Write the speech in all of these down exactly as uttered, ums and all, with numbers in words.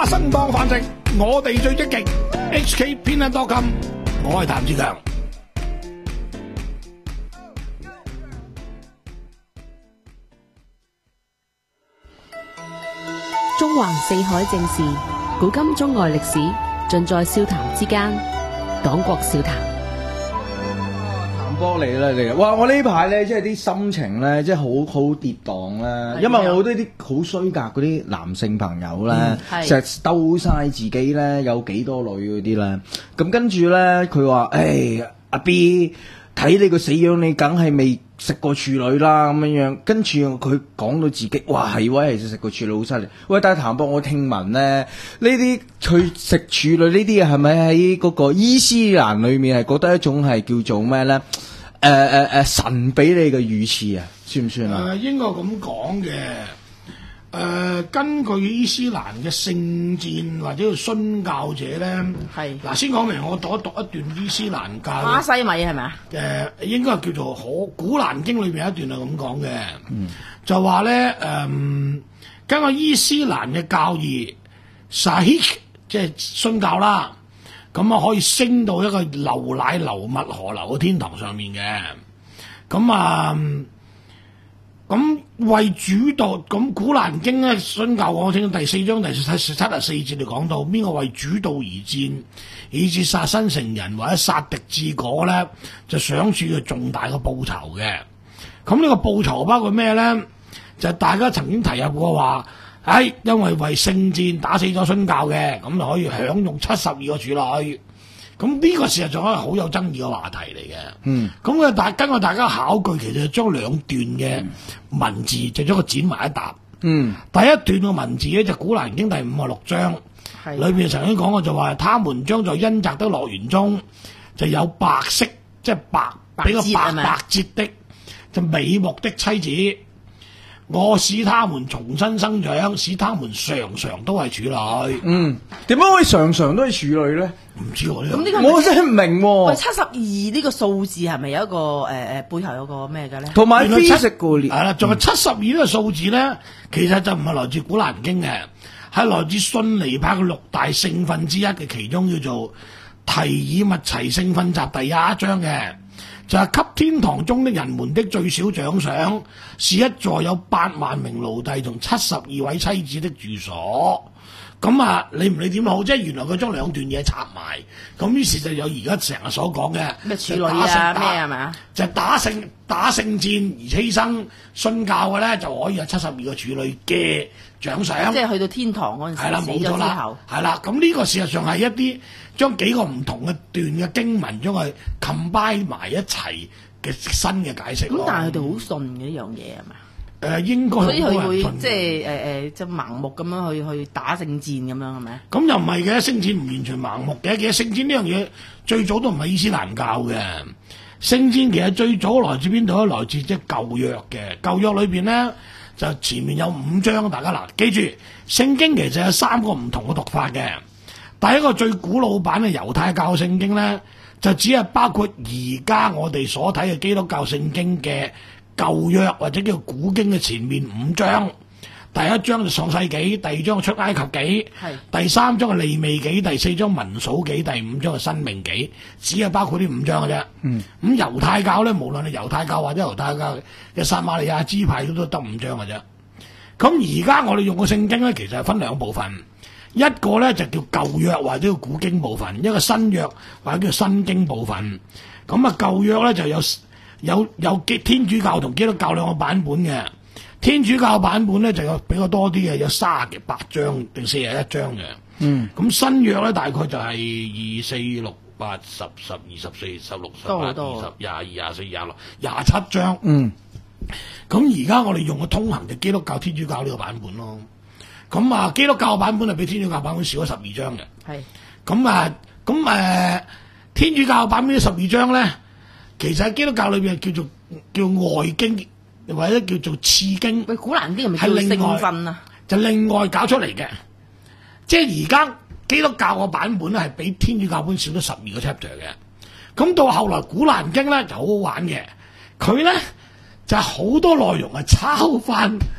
花生當飯食，我哋最積極。H K 偏袒多金，我係譚志強。 中環四海正事，古今中外歷史，盡在笑談之間。講國笑談。 譚波嚟啦嚟啦！哇！我呢排咧，即係啲心情咧，即係好好跌宕啦。因為我好多啲好衰格嗰啲男性朋友咧，成日兜晒自己咧有幾多女嗰啲咧。咁跟住咧，佢話：誒阿 B，睇你個死樣，你梗係未食過處女啦咁樣樣。跟住佢講到自己，哇係喎，其實食過處女好犀利。喂，但係譚博，我聽聞咧，呢啲去食處女呢啲嘢係咪喺嗰個伊斯蘭裏面係覺得一種係叫做咩咧？誒誒誒神俾你嘅語詞啊，算唔算啊？誒、 呃、應該咁講嘅。誒、呃、根據伊斯蘭嘅聖戰或者個殉教者咧，係嗱先講明，我讀一讀一段伊斯蘭教巴西米係咪啊？ 誒、呃、應該叫做《可古蘭經》裏邊一段係咁講嘅，嗯、就話咧誒根據伊斯蘭嘅教義 Sahih 即係殉教啦，咁啊可以升到一個流奶流蜜河流嘅天堂上面嘅，咁啊。咁為主導，咁《古蘭經》咧，殉教我聽第四章第七十四節就講到，邊個為主導而戰，以致殺身成仁或者殺敵致果咧，就賞賜佢重大嘅報酬嘅。咁呢個報酬包括咩咧？就係、大家曾經提及過話，誒、哎，因為為聖戰打死咗殉教嘅，咁就可以享用七十二個處女。咁呢個事實上係好有爭議嘅話題嚟嘅。嗯，咁啊，大根據大家考據，其實將兩段嘅文字就將佢剪埋一沓。嗯，第一段嘅文字咧就《古蘭經》第五十六章，係裏邊曾經講過就話，他們將在恩澤的樂園中就有白色，即係白比個白白潔的就美目的妻子。我使他們重新生長，使他們常常都係處女。 嗯，點解可以常常都係處女咧？ 唔知喎呢個， 咁呢個我真係唔明喎。 喂，七十二呢個數字係咪有一個誒誒、呃、背後有個咩嘅咧？ 同埋非食過年係啦，仲係七十二呢個數字咧，其實就唔係來自《古蘭經》嘅，係來自遜尼派嘅六大聖訓之一嘅其中叫做提爾密齊聖訓集第廿一章嘅。就係給天堂中的人們的最小獎賞，是一座有八萬名奴隸同七十二位妻子的住所。咁啊，你唔理點好，即係原來佢將兩段嘢插埋，咁於是就有而家成日所講嘅咩處女啊咩係咪？ 就打勝打勝戰而犧牲殉教嘅咧，就可以有七十二個處女嘅獎賞。 即係去到天堂嗰陣時， 係啦，冇錯啦，係啦。咁呢個事實上係一啲將幾個唔同嘅段嘅經文將佢 combine 埋一齊嘅新嘅解釋。 咁但係佢哋好信嘅呢樣嘢係咪？ 誒、呃、應該所以佢會即係誒誒即係盲目咁樣去去打聖戰咁樣係咪？ 咁又唔係嘅，聖戰唔完全盲目嘅。其實聖戰呢樣嘢最早都唔係伊斯蘭教嘅。聖戰其實最早來自邊度咧？來自即係舊約嘅。舊約裏邊咧就前面有五章，大家嗱記住，聖經其實有三個唔同嘅讀法嘅。第一個最古老版嘅猶太教聖經咧，就只係包括而家我哋所睇嘅基督教聖經嘅舊約或者叫古經嘅前面五章。第一章就創世紀，第二章出埃及記，第三章係利未記，第四章民數記，第五章係申命記，只係包括呢五章嘅啫。嗯，咁猶太教咧，無論係猶太教或者猶太教嘅撒瑪利亞支派都都得五章嘅啫。咁而家我哋用嘅聖經咧，其實係分兩部分，一個咧就叫舊約或者叫古經部分，一個新約或者叫新經部分。咁啊舊約咧就有有有天主教同基督教兩個版本嘅。天主教版本咧就有比較多啲嘅，有卅嘅八章定四十一章嘅。嗯，咁新約咧大概就係二四六八十十二十四十六十八二十廿二廿四廿六廿七章。嗯，咁而家我哋用嘅通行嘅基督教天主教呢個版本咯。咁啊，基督教版本係比天主教版本少咗十二章嘅。係。咁啊，咁誒、呃，天主教版本呢十二章咧，其實喺基督教裏邊叫做叫外經。或者叫做次經， 喂，古蘭經係咪叫聖訓啊？ 就另外搞出嚟嘅，即係而家基督教個版本咧係比天主教本少咗十二個 chapter 嘅。咁到後來古蘭經咧就好好玩嘅，佢咧就係好多內容係抄翻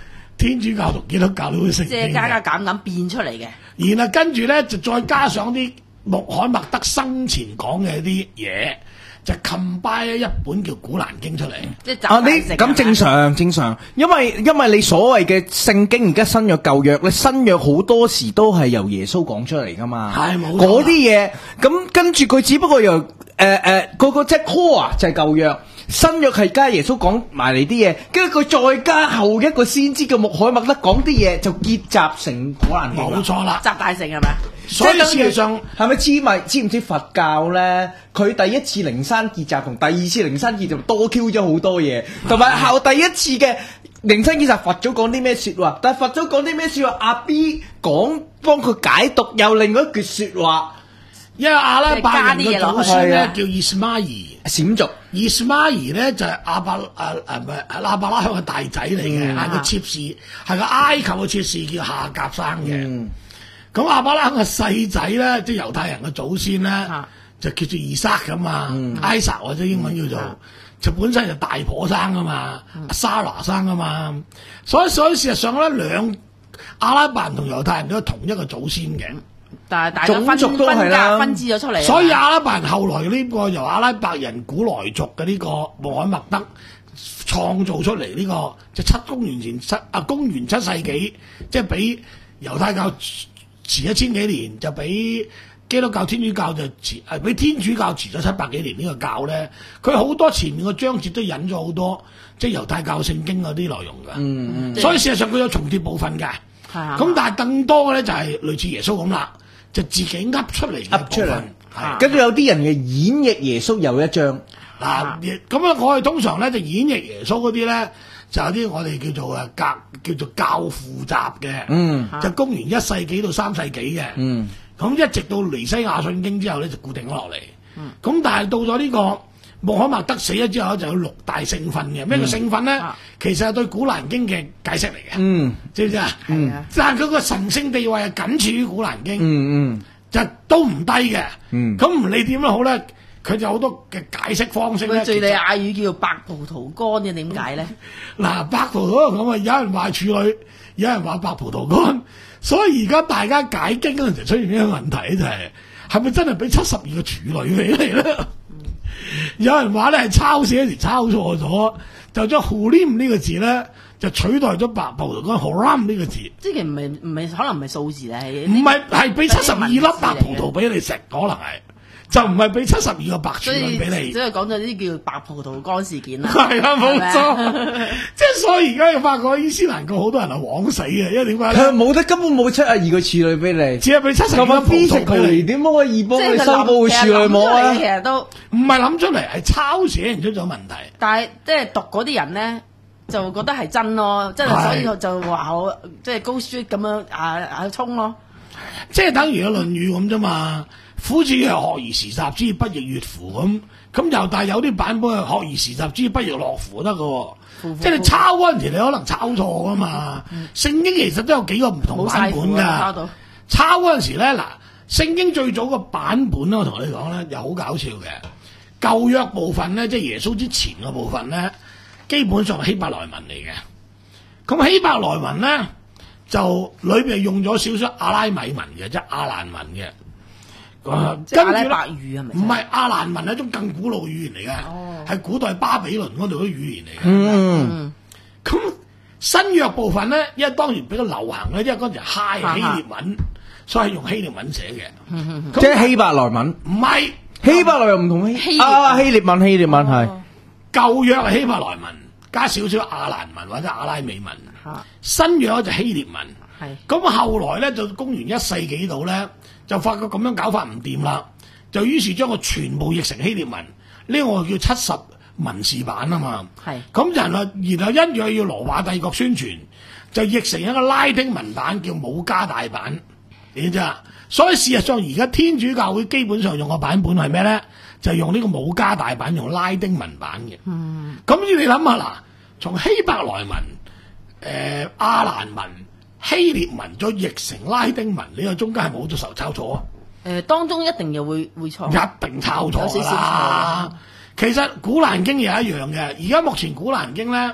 天主教同基督教都會聖經嘅， 即係加加減減變出嚟嘅。 然後跟住咧就再加上啲穆罕默德生前講嘅啲嘢，就 combine 一本叫《古蘭經》出嚟。 即係啊，你咁正常正常，因為因為你所謂嘅聖經而家新約舊約咧，新約好多時都係由耶穌講出嚟噶嘛， 係冇錯嗰啲嘢，咁跟住佢只不過由誒誒嗰個即係 core 就係舊約。新約係加耶穌講埋嚟啲嘢，跟住佢再加後一個先知嘅穆罕默德講啲嘢，就結集成古蘭經。 冇錯啦， 集大成係咪？ 所以事實上係咪知咪知唔知佛教咧？佢第一次靈山結集同第二次靈山結集多 Q 咗好多嘢，同埋後第一次嘅靈山結集佛祖講啲咩説話，但係佛祖講啲咩説話，阿 B 講幫佢解讀又另外一句説話。 因為阿拉伯人嘅祖先咧係啊叫伊斯瑪儀， 閃族伊斯瑪儀咧就係阿伯誒誒唔係阿伯拉罕嘅大仔嚟嘅，係個妾侍，係個埃及嘅妾侍叫夏甲生嘅。咁阿伯拉罕嘅細仔咧，即係猶太人嘅祖先咧，就叫做以撒噶嘛，埃撒或者英文叫做，就本身就大婆生噶嘛，莎拿生噶嘛，所以所以事實上咧，兩阿拉伯人同猶太人都係同一個祖先嘅。 但係大家分種族都係啦分分支咗出嚟。 所以阿拉伯人後來呢個由阿拉伯人古來族嘅呢個穆罕默德創造出嚟呢、這個，就七公元前七啊公元七世紀，即係比猶太教遲一千幾年，就比基督教天主教就遲，係比天主教遲咗七百幾年呢個教咧。佢好多前面個章節都引咗好多，即係猶太教聖經嗰啲內容㗎。嗯嗯。所以事實上佢有重疊部分㗎。係咁但係更多嘅咧就係類似耶穌咁啦。就自己噏出嚟嘅部分， 跟住有啲人嘅演繹耶穌有一章嗱，咁啊，我哋通常咧就演繹耶穌嗰啲咧，就有啲我哋叫做誒教叫做教父集嘅，嗯，就公元一世紀到三世紀嘅，嗯，咁一直到尼西亞信經之後咧就固定咗落嚟，嗯，咁但係到咗呢個穆罕默德死咗之後就有六大聖訓嘅，咩叫聖訓咧？其實係對古蘭經嘅解釋嚟嘅，嗯，知唔知啊？嗯，但係佢個神聖地位係僅次於古蘭經，嗯嗯，就都唔低嘅，嗯，咁唔理點都好咧，佢就好多嘅解釋方式咧。 敍利亞語叫做白葡萄乾嘅，點解咧？ 嗱，白葡萄咁啊，有人話處女，有人話白葡萄乾，所以而家大家解經嗰陣時出現呢個問題就係、是，係咪真係俾七十二個處女俾你咧？有人話咧係抄寫時抄錯咗，就將 Hurim 呢個字咧就取代咗白葡萄乾 Haram 呢個字。 即係唔係唔係可能唔係數字咧，係唔係係俾七十二粒白葡萄俾你食，可能係就唔係俾七十二個白處女俾你。 所以講咗呢啲叫白葡萄乾事件啦。 係啊，冇錯。即係所以而家又發覺伊斯蘭教好多人係枉死嘅，因為點解咧？ 佢冇得根本冇七十二個處女俾你， 只係俾七十二個葡萄俾你。 點可以幫你修補處女膜啊？ 其實都唔係諗出嚟，係抄寫出咗問題。 但係即係讀嗰啲人咧，就覺得係真咯，即係所以就話我即係高 street 咁樣啊啊衝咯。 即係等於個《論語》咁啫嘛。夫子係學而時習之，不亦說乎咁。咁又但係有啲版本係學而時習之，不亦樂乎得嘅。即係你抄嗰陣時，你可能抄錯噶嘛。聖、嗯、經其實都有幾個唔同版本㗎。抄嗰陣時咧，嗱，聖經最早個版本咧，我同你講咧，又好搞笑嘅。舊約部分咧，即係耶穌之前嘅部分咧，基本上係希伯來文嚟嘅。咁希伯來文咧，就裏邊用咗少少阿拉米文嘅，即係阿蘭文嘅。 嗯、跟住咧， 唔係阿蘭文係一種更古老嘅語言嚟嘅，係、哦、古代巴比倫嗰度嘅語言嚟嘅。嗯，咁新約部分咧，因為當然比較流行咧，因為嗰陣時嗨希臘文，所以用希臘文寫嘅。 嗯、即係希伯來文， 唔係希伯來又唔同希啊希臘文，希臘文係、哦、 舊約係希伯來文，加少少阿蘭文或者阿拉美文。啊、新約就希臘文。係咁後來咧，就公元一世紀度咧。就發覺咁樣搞法唔掂啦，就於是將佢全部譯成希臘文，呢、這個叫七十文士版啊嘛。係咁然後然後因住要羅馬帝國宣傳，就譯成一個拉丁文版叫姆加大版，你知啊？所以事實上而家天主教會基本上用嘅版本係咩咧？就係用呢個姆加大版，用拉丁文版嘅。嗯，咁你諗下嗱，從希伯來文、誒、呃、阿蘭文。希臘文再譯成拉丁文，你個中間係冇咗手抄錯啊？ 誒、呃，當中一定又會會錯， 一定抄錯啦。其實古蘭經又一樣嘅，而家目前古蘭經咧，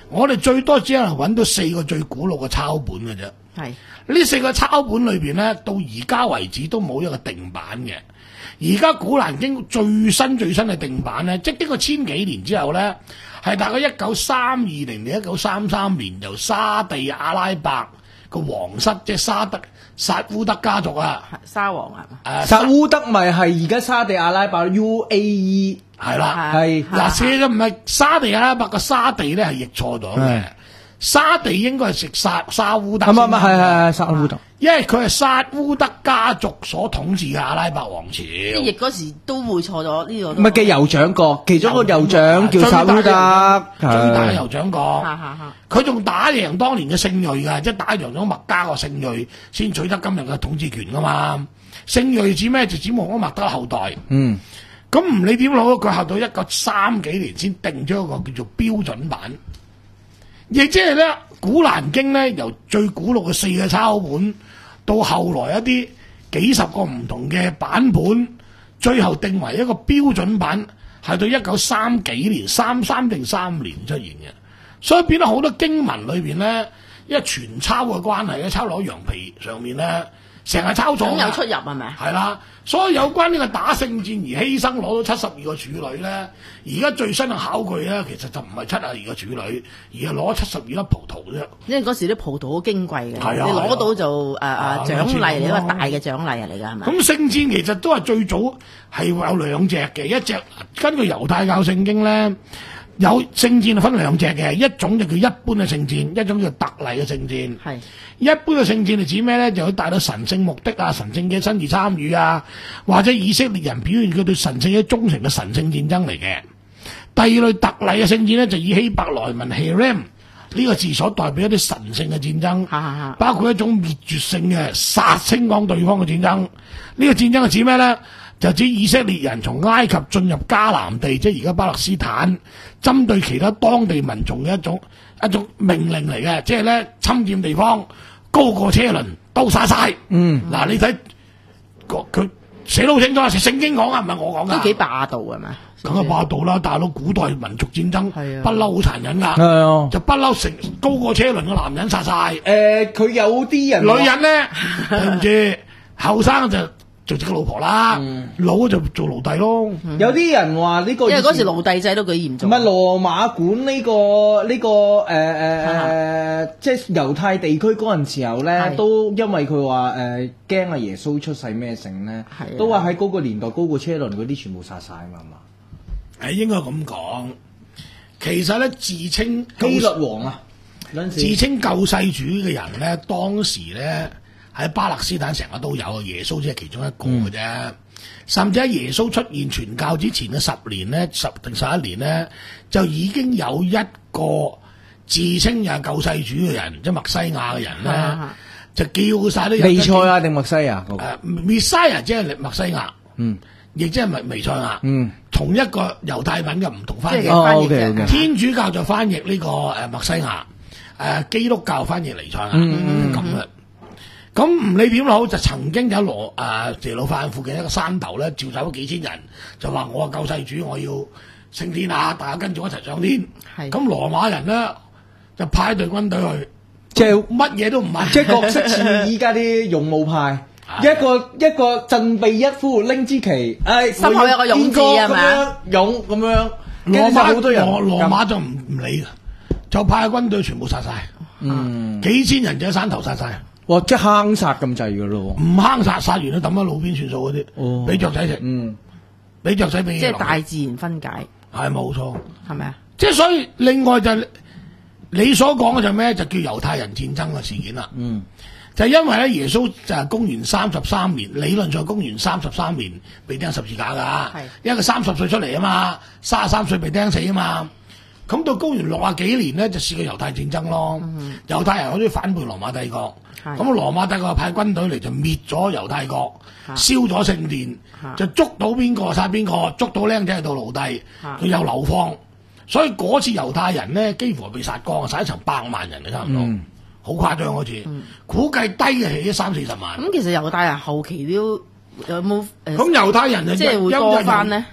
我哋最多只係揾到四個最古老嘅抄本嘅啫。 係呢四個抄本裏邊咧，到而家為止都冇一個定版嘅。而家古蘭經最新最新嘅定版咧，即係經過千幾年之後咧，係大概一九三二年定一九三三年由沙地阿拉伯個皇室，即係沙德薩烏德家族啊， 沙皇係嘛？ 誒薩烏德咪係而家沙地阿拉伯 U A E 係啦， 係嗱，事實唔係沙地阿拉伯個沙地咧係譯錯咗嘅，沙地應該係食沙沙烏德先， 唔係唔係係係沙烏德， 因為佢係薩烏德家族所統治嘅阿拉伯王朝。 即係譯嗰時都會錯咗呢個。 唔係嘅酋長國，其中一個酋長叫薩烏德， 最大嘅酋長國。 哈哈哈佢仲打贏當年嘅聖裔㗎，即係打贏咗麥加個聖裔，先取得今日嘅統治權㗎嘛。聖裔指咩？就指穆罕默德後代。 嗯， 咁唔理點攞，佢後到一九三幾年先定咗一個叫做標準版，亦即係咧《古蘭經》咧由最古老嘅四個抄本，到後來一啲幾十個唔同嘅版本，最後定為一個標準版，係到一九三幾年三三定三年出現嘅。所以變得好多經文裏邊咧，因為傳抄嘅關係咧，抄落羊皮上面咧，成日抄錯。 咁有出入係咪？ 係啦，所以有關呢個打聖戰而犧牲攞到七十二個處女咧，而家最新嘅考據咧，其實就唔係七十二個處女，而係攞七十二粒葡萄啫。 因為嗰時啲葡萄好矜貴嘅， 係啊你攞到就誒誒啊獎勵嚟，一個啊大嘅獎勵嚟㗎係咪？ 咁聖戰其實都係最早係有兩隻嘅，一隻根據猶太教聖經咧，有聖戰係分兩隻嘅，一種就叫一般嘅聖戰，一種叫特例嘅聖戰。 係一般嘅聖戰係指咩咧？就可以帶到神聖目的啊、神聖嘅親自參與啊，或者以色列人表現佢對神聖嘅忠誠嘅神聖戰爭嚟嘅。第二類特例嘅聖戰咧，就以希伯來文 Herem 呢個字所代表一啲神聖嘅戰爭， 哈哈哈包括一種滅絕性嘅殺清光對方嘅戰爭。呢、這個戰爭係指咩咧？就指以色列人從埃及進入迦南地，即係而家巴勒斯坦，針對其他當地民眾嘅一種一種命令嚟嘅，即係咧侵佔地方，高過車輪都殺晒。 嗯， 嗱你睇佢寫得好清楚，係聖經講啊，唔係我講噶。 都幾霸道係咪？ 梗係霸道啦！大佬古代民族戰爭係啊不嬲好殘忍㗎， 係啊， 就不嬲成高過車輪嘅男人殺晒。 誒佢有啲人女人咧，對唔住，後生就做自己老婆啦，老就做奴隸咯。 有啲人話呢個， 因為嗰時奴隸制都幾嚴重。 唔係羅馬管呢個呢個誒誒誒，即係猶太地區嗰陣時候咧， 係都因為佢話誒驚阿耶穌出世咩性咧係啊， 都話喺嗰個年代高過車輪嗰啲全部殺晒嘛嘛。 誒應該咁講，其實咧自稱希律王啊，嗰陣自時稱救世主嘅人咧，當時咧喺巴勒斯坦成日都有，耶穌只係其中一個嘅啫。 嗯甚至喺耶穌出現傳教之前嘅十年咧，十定十一年咧，就已經有一個自稱又係救世主嘅人，即係默西亞嘅人咧， 啊就叫晒啲人彌賽亞定墨西亞嗰個？ 誒，Messiah 即係默西亞， 嗯亦即係彌彌賽亞， 嗯， 同一個猶太文嘅唔同翻譯。 即係翻譯哦，OK， 嘅 OK 天主教就翻譯呢個誒默西亞，誒基督教翻譯彌賽亞， 嗯咁嘅。咁唔理點好，就曾經有羅誒耶路撒冷附近一個山頭咧，召集咗幾千人，就話我係救世主，我要升天啊！大家跟住我一齊上天。 係咁羅馬人咧就派一隊軍隊去， 即係乜嘢都唔係， 即係角色似依家啲勇武派， 係一個一個振臂一呼拎支旗，誒心口有個勇字係咪啊？ 咁樣勇咁樣， 羅馬跟住好多人羅羅馬就唔唔理嘅，就派軍隊全部殺晒， 嗯， 幾千人就喺山頭殺晒。 哇！即係坑殺咁滯噶咯唔坑殺，殺完都抌喺路邊算數嗰啲， 哦俾雀仔食， 嗯， 俾雀仔俾即係大自然分解係冇錯， 係咪啊？ 即係所以另外就係你所講嘅就咩？就叫猶太人戰爭嘅事件啦。 嗯， 就係因為咧，耶穌就係公元三十三年，理論上公元三十三年被釘十字架㗎， 係因為佢三十歲出嚟啊嘛，三十三歲被釘死啊嘛。咁到公元六啊幾年咧，就試過猶太戰爭咯。 嗯、 猶太人好中意反叛羅馬帝國， 係咁羅馬帝國派軍隊嚟就滅咗猶太國， 係燒咗聖殿， 係就捉到邊個殺邊個，捉到僆仔係到奴隸， 係佢又流放，所以嗰次猶太人咧幾乎係被殺光，殺一層百萬人嘅差唔多，好、誇張嗰次， 嗯、 估計低嘅起咗三四十萬。 咁其實猶太人後期都有冇誒？ 咁猶太人就即係會多翻咧？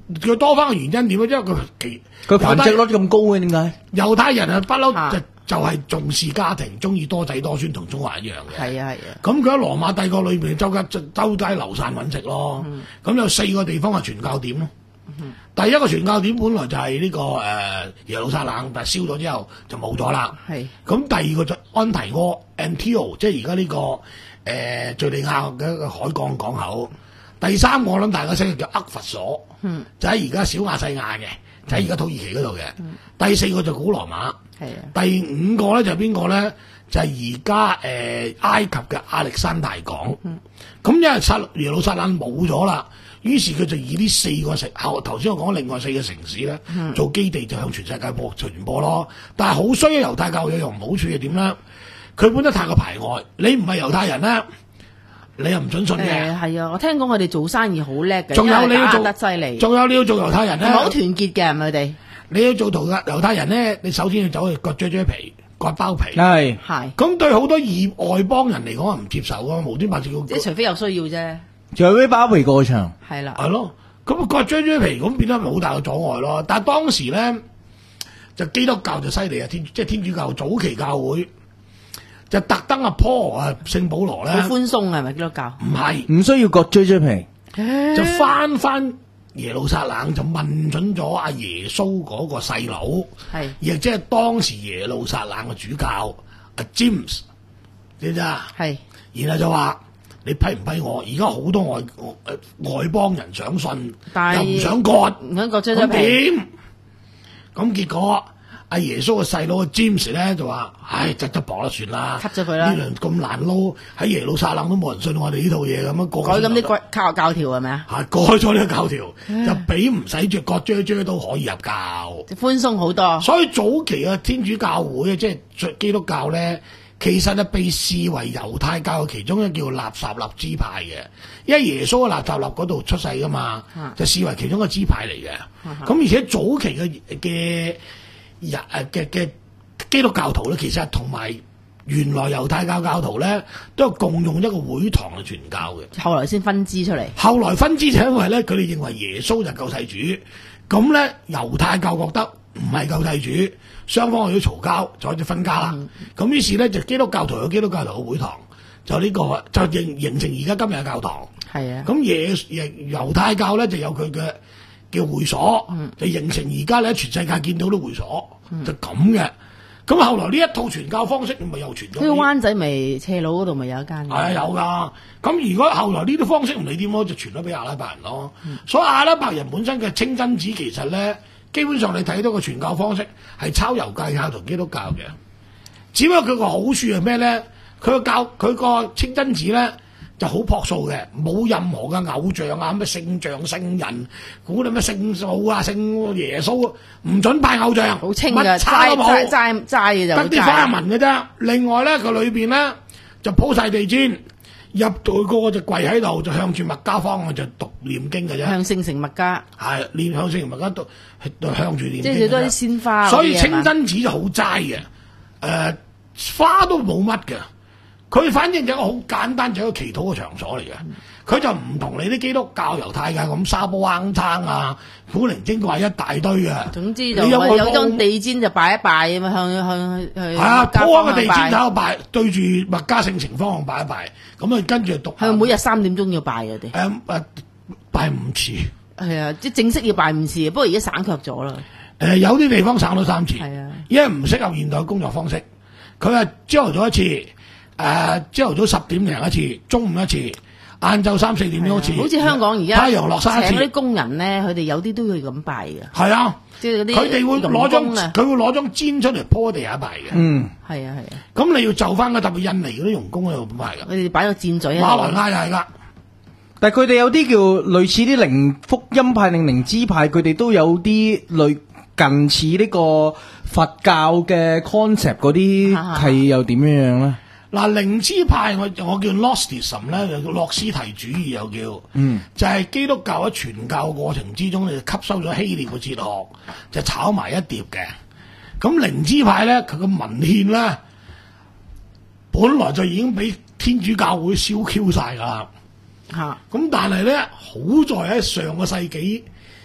佢多翻嘅原因點咧？因為佢其佢繁殖率咁高嘅點解？ 猶太人啊，不嬲啊就就係重視家庭，中意多仔多孫，同中華一樣嘅。 係啊係啊， 咁佢喺羅馬帝國裏邊周街周街流散揾食咯。咁、嗯、有四個地方係傳教點咯。嗯、第一個傳教點本來就係呢、這個誒、呃、耶路撒冷，但係燒咗之後就冇咗啦。係。咁第二個就安提阿 Antioch， 即係而家呢個誒、呃、敍利亞嘅一個海港港口。第三個我諗大家識嘅叫厄弗所，嗯、就喺而家小亞細亞嘅，就喺而家土耳其嗰度嘅。嗯、第四個就古羅馬。係啊。第五個咧就係邊個咧？就係而家誒埃及嘅亞歷山大港。咁、嗯、因為撒耶路撒冷冇咗啦。於是佢就以呢四個城，後頭先我講另外四個城市咧、嗯、做基地，就向全世界播傳播咯。但係好衰嘅猶太教有樣唔好處係點咧？佢本得太過排外，你唔係猶太人咧，你又唔準信嘅。 誒係啊，我聽講佢哋做生意好叻嘅， 仲有你要做得犀利， 仲有你要做猶太人咧， 好團結嘅係咪佢哋？你要做圖嘅猶太人咧，你首先要走去割啫啫皮。割包皮係係，咁對好多異外邦人嚟講係唔接受噶，無端白事要即係除非有需要啫。 除非包皮過長係啦， 係咯，咁割啫啫皮咁變得好大嘅阻礙咯。但係當時咧就基督教就犀利啊，天即係天主教早期教會就特登阿 Paul 啊聖保羅咧， 好寬鬆係咪基督教？ 唔係， 唔需要割啫啫皮， 就翻翻耶路撒冷就問准咗阿耶穌嗰個細佬，係亦即係當時耶路撒冷嘅主教阿 James， 知唔知啊？係，然後就話你批唔批我？而家好多外外邦人想信，又唔想割， 唔想割啫啫皮。 咁點？咁結果阿耶穌嘅細佬 James 咧就話：唉，執得薄啦，算啦，cut 咗佢啦。呢輪咁難撈，喺耶路撒冷都冇人信我哋呢套嘢咁樣改咁啲教教條係咪啊？ 係改咗呢個教條，就俾唔使着割啫啫都可以入教， 寬鬆好多。 所以早期嘅天主教會即係基督教咧，其實係被視為猶太教嘅其中一個叫納撒勒支派嘅，因為耶穌喺納撒勒嗰度出世噶嘛，啊、就視為其中一個支派嚟嘅。咁、啊、而且早期嘅嘅人誒嘅嘅基督教徒咧，其實同埋原來猶太教教徒咧，都係共用一個會堂嚟傳教嘅。 後來先分支出嚟。後來分支就因為咧，佢哋認為耶穌就係救世主，咁咧猶太教覺得唔係救世主，雙方又要嘈交，就開始分家啦。咁、嗯、於是咧就基督教徒有基督教徒嘅會堂，就呢、這個就形形成而家今日嘅教堂。係啊。咁耶猶太教咧就有佢嘅叫會所，嗯、就形成而家咧全世界見到啲會所，嗯、就咁嘅。咁後來呢一套傳教方式咪又傳咗？ 呢個灣仔咪斜路嗰度咪有一間？ 係啊，有噶。咁如果後來呢啲方式唔理點咯，就傳咗俾阿拉伯人咯。嗯、所以阿拉伯人本身嘅清真寺其實咧，基本上你睇到個傳教方式係抄猶太教同基督教嘅。只不過佢個好處係咩咧？佢個教佢個清真寺咧就好樸素嘅，冇任何嘅偶像啊，咩聖像、聖人，估你咩聖母啊、聖耶穌，唔准拜偶像， 好清嘅，齋齋齋齋嘅就得啲花紋嘅啫。另外咧，佢裏邊咧就鋪晒地氈，入到個就跪喺度，就向住麥加方向就讀念經嘅啫。 向聖城麥加係念向聖城麥加讀，向住念經。 即係多啲鮮花。 所以清真寺就好齋嘅，誒、呃、花都冇乜嘅。佢反正就一個好簡單，就一個祈禱嘅場所嚟嘅。佢、嗯、就唔同你啲基督教、猶太教咁沙煲罌罉啊、古靈精怪一大堆嘅。總之就有有張地氈就拜一拜咁啊，向向去。係啊，鋪開個地氈喺度拜，對住麥加聖城方向拜一拜。咁啊，跟住讀。 係每日三點鐘要拜嘅啲。 誒誒，拜五次。 係啊，即係正式要拜五次，不過而家省卻咗啦。 誒、呃，有啲地方省到三次。 係啊， 因為唔適合現代工作方式。佢係朝頭早一次。誒，朝頭早十點零一次，中午一次，晏晝三四點鐘一次。 好似香港而家太陽落山一次。 請嗰啲工人咧，佢哋有啲都要咁拜嘅。 係啊， 即係嗰啲佢哋會攞張，佢會攞張氈出嚟鋪喺地下拜嘅。 嗯， 係啊係啊。 咁你要就翻個特別印尼嗰啲傭工喺度拜㗎。 佢哋擺個箭嘴啊。 馬來亞又係㗎。 但係佢哋有啲叫類似啲靈福音派定靈知派，佢哋都有啲類近似呢個佛教嘅 concept 嗰啲，係又點樣樣咧？ 嗱，靈知派我我叫 Gnosticism 咧，又叫諾斯提主義又叫，嗯，就係基督教喺傳教過程之中，就吸收咗希臘嘅哲學，就炒埋一碟嘅。咁靈知派咧，佢個文獻咧，本來就已經俾天主教會燒 Q 晒㗎啦。嚇、啊！咁但係咧，好在喺上個世紀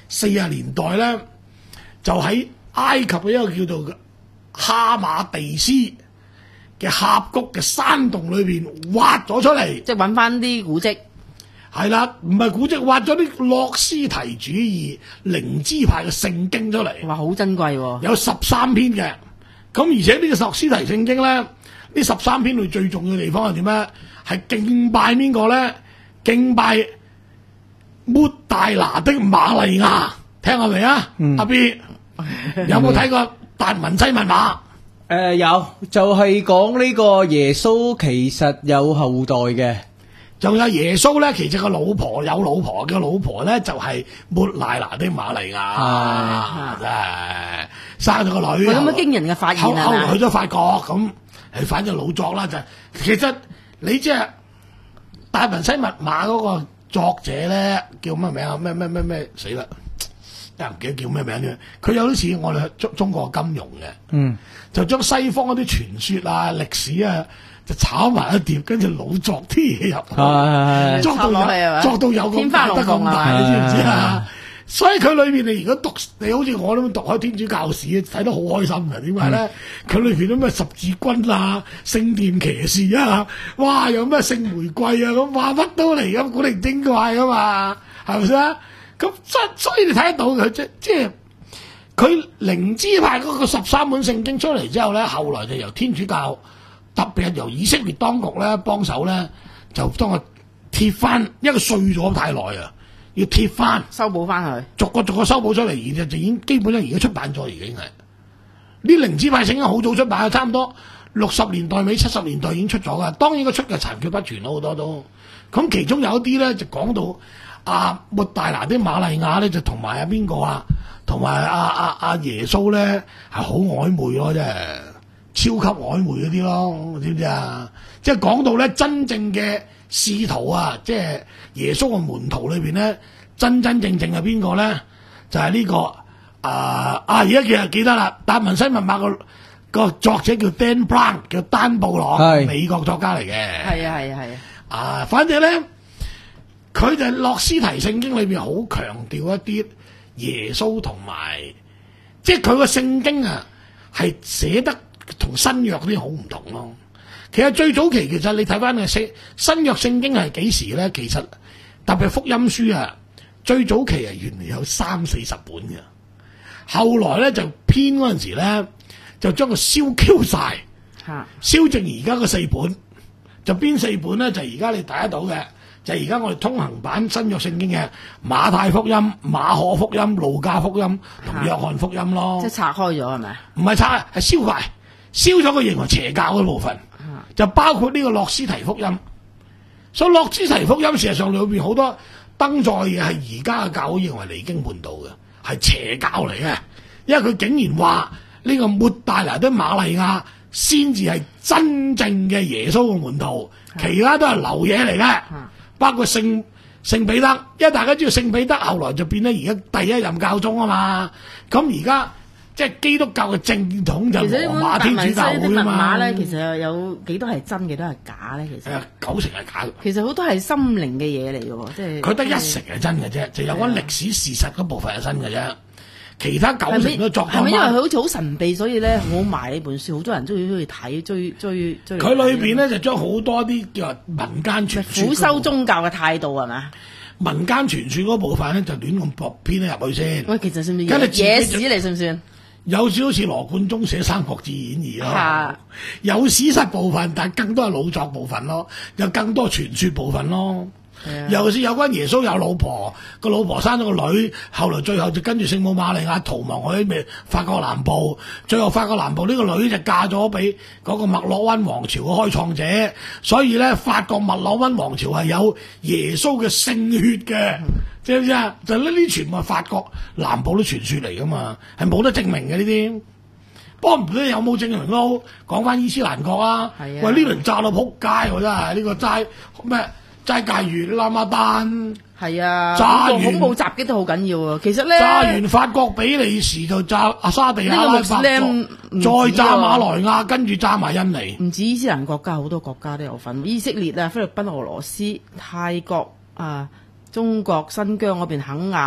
四十年代咧，就喺埃及嘅一個叫做哈馬地斯嘅峽谷嘅山洞裏邊挖咗出嚟， 即係揾翻啲古蹟。 係啦，唔係古蹟，挖咗啲諾斯提主義靈知派嘅聖經出嚟。 哇，好珍貴喎！ 有十三篇嘅，咁而且呢個諾斯提聖經咧，呢十三篇裏最重要嘅地方係點咧？係敬拜邊個咧？敬拜抹大拿的瑪利亞，聽過未啊？阿 B 有冇睇過達文西密碼？ 誒、呃、有，就係講呢個耶穌其實有後代嘅。 仲有耶穌咧，其實個老婆有老婆嘅老婆咧，就係抹大拿的瑪利亞，啊、真係生咗個女。 有咁驚人嘅發現啊！ 後來去咗法國，咁係反正老作啦，就其實你即係達文西密碼嗰個作者咧，叫乜名啊？咩咩咩咩死啦！又唔記得叫咩名嘅。佢有啲似我哋中中國金融嘅，嗯，就將西方嗰啲傳說啊、歷史啊。就炒埋一碟，跟住老作啲嘢入去，作到有作到有咁大得咁大，你知唔知啊？所以佢裏面你如果讀，你好似我咁讀開天主教史，睇得好開心嘅。點解咧？佢裏邊都咩十字軍啊、聖殿騎士啊，哇！有咩聖玫瑰啊咁，哇乜都嚟咁，古靈精怪噶嘛，係咪先？咁所所以你睇得到佢即即係佢靈知派嗰個十三本聖經出嚟之後咧，後來就由天主教。特別係由以色列當局咧幫手咧，就當佢貼翻，因為碎咗太耐啊，要貼翻修補翻佢， 逐個逐個修補出嚟，而就就已經基本上而家出版咗，已經係呢靈知派聖經好早出版，差唔多六十年代尾七十年代已經出咗噶。當然個出嘅殘缺不全咯，好多都咁，其中有一啲咧就講到阿抹大拿啲瑪利亞咧，就同埋阿邊個啊，同埋阿阿阿耶穌咧係好曖昧咯，真係。超級曖昧嗰啲咯，知唔知啊？即係講到咧，真正嘅使徒啊，即係耶穌嘅門徒裏邊咧，真真正正係邊個咧？就係、是、呢、這個啊啊！而家其實記得啦，達文西密碼個個作者叫 Dan Brown， 叫丹布朗，美國作家嚟嘅。 係啊係啊係啊！ 啊，反正咧，佢就諾斯提聖經裏邊好強調一啲耶穌同埋，即係佢個聖經啊，係寫得。同新約啲好唔同咯。其實最早期其實你睇翻嘅新新約聖經係幾時咧？其實特別福音書啊，最早期啊原來有三四十本嘅，後來咧就編嗰陣時咧就將佢燒 Q 晒，燒剩而家嗰四本，就邊四本咧？就而家你睇得到嘅，就係而家我哋通行版新約聖經嘅馬太福音、馬可福音、路加福音同約翰福音咯。 即係拆開咗係咪？唔係拆，係燒埋。燒咗佢認為邪教嗰部分，就包括呢個諾斯提福音。所以諾斯提福音事實上裏邊好多登載嘅係而家嘅教會認為離經叛道嘅，係邪教嚟嘅。因為佢竟然話呢個抹大拿的瑪利亞先至係真正嘅耶穌嘅門徒，其他都係流嘢嚟嘅。包括聖聖彼得，因為大家知道聖彼得後來就變咗而家第一任教宗啊嘛。咁而家。即係基督教嘅正統就羅馬天主教會啊嘛。 咧，其實有幾多係真，幾多係假咧？其實九成係假嘅。 其實好多係心靈嘅嘢嚟嘅喎，即係佢得一成係真嘅啫，就有關歷史事實嗰部分係真嘅啫，其他九成都作假。 係咪因為佢好似好神秘，所以咧好賣呢本書，好多人中意中意睇，追追追。 佢裏邊咧就將好多啲叫民間傳說， 苦修宗教嘅態度係咪？ 民間傳說嗰部分咧就亂咁駁編入去先。 喂，其實算唔算野史嚟？算唔算？ 有少少似羅貫中寫《三國志演義》咯，有史實部分，但更多係老作部分咯，有更多傳說部分咯。尤其是有關耶穌有老婆，個老婆生咗個女，後來最後就跟住聖母瑪利亞逃亡去咩法國南部，最後法國南部呢個女就嫁咗俾嗰個麥諾溫王朝嘅開創者，所以咧法國麥諾溫王朝係有耶穌嘅聖血嘅。知唔知啊？就呢啲全部係法國南部啲傳說嚟噶嘛，係冇得證明嘅呢啲。不過唔知有冇證明咯？講翻伊斯蘭國啊，喂呢輪炸到撲街喎真係，呢個齋咩齋戒月拉馬丹係啊， 炸完恐怖襲擊都好緊要啊！其實咧， 炸完法國比利時就炸阿沙地阿拉伯，再炸馬來亞，跟住炸埋印尼。 唔止伊斯蘭國家，好多國家都有份。以色列啊、菲律賓、俄羅斯、泰國啊。中國新疆嗰邊肯亞